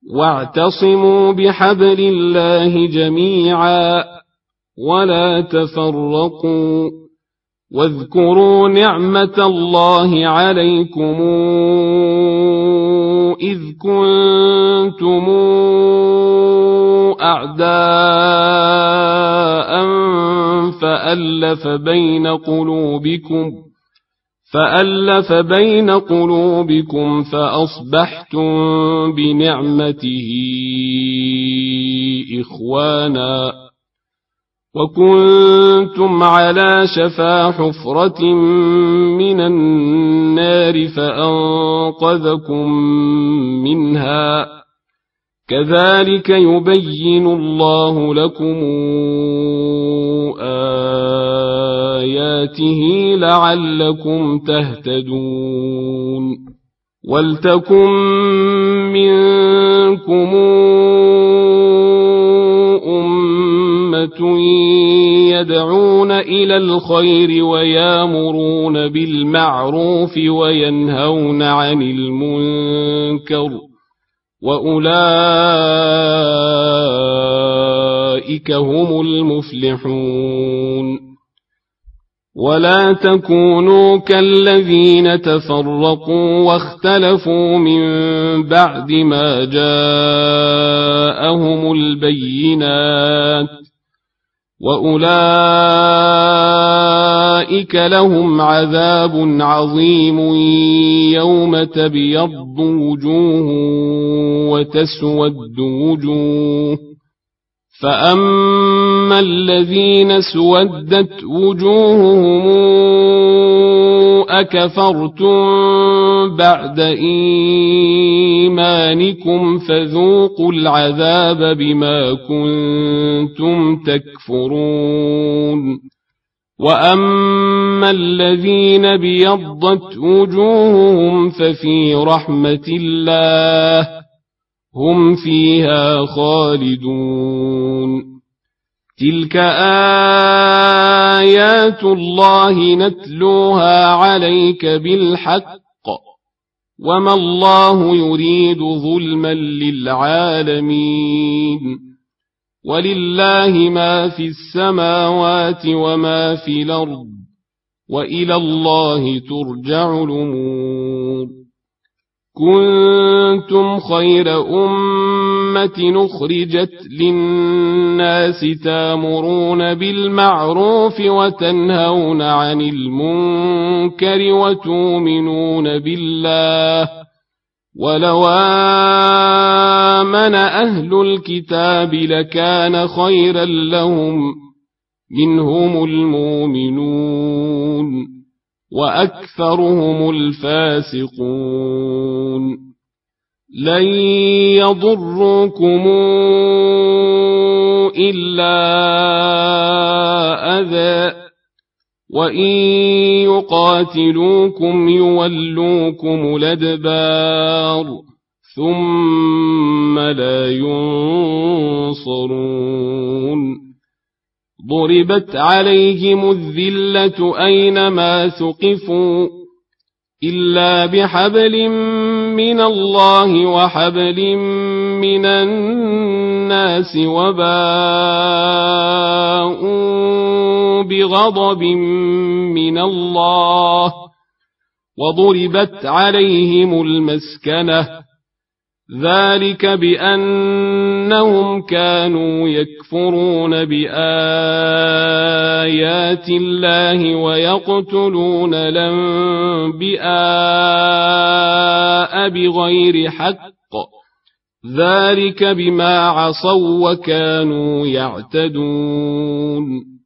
واعتصموا بحبل الله جميعا ولا تفرقوا واذكروا نعمة الله عليكم إذ كنتم أعداء فألف بين قلوبكم فأصبحتم بنعمته إخوانا وكنتم على شفا حفرة من النار فأنقذكم منها كذلك يبين الله لكم آياته لعلكم تهتدون ولتكن منكم أمة يدعون إلى الخير ويامرون بالمعروف وينهون عن المنكر وأولئك هم المفلحون ولا تكونوا كالذين تفرقوا واختلفوا من بعد ما جاءهم البينات وأولئك لهم عذاب عظيم يوم تبيض وجوه وتسود وجوه فأما الذين اسودت وجوههم أكفرتم بعد إيمانكم فذوقوا العذاب بما كنتم تكفرون وأما الذين بيضت وجوههم ففي رحمة الله هم فيها خالدون تلك آيات الله نتلوها عليك بالحق وما الله يريد ظلما للعالمين ولله ما في السماوات وما في الأرض وإلى الله ترجع الأمور كنتم خير أمة أخرجت للناس تامرون بالمعروف وتنهون عن المنكر وتؤمنون بالله ولو آمن أهل الكتاب لكان خيرا لهم منهم المؤمنون وأكثرهم الفاسقون لن يضروكم إلا أذى وإن يقاتلوكم يولوكم الأدبار ثم لا ينصرون ضربت عليهم الذلة أينما ثقفوا إلا بحبل من الله وحبل من الناس وباءوا بغضب من الله وضربت عليهم المسكنة ذلك بأنهم كانوا يكفرون بآيات الله ويقتلون الأنبياء بغير حق ذلك بما عصوا وكانوا يعتدون